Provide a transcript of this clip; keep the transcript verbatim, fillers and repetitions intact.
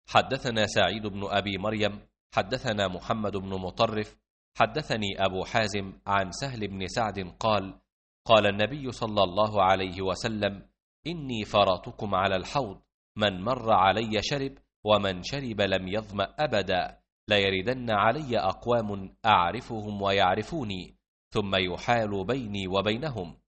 حدثنا سعيد بن أبي مريم حدثنا محمد بن مطرف حدثني أبو حازم عن سهل بن سعد قال قال النبي صلى الله عليه وسلم: إني فرطكم على الحوض، من مر علي شرب، ومن شرب لم يظمأ أبدا، ليردن علي أقوام أعرفهم ويعرفوني، ثم يحال بيني وبينهم،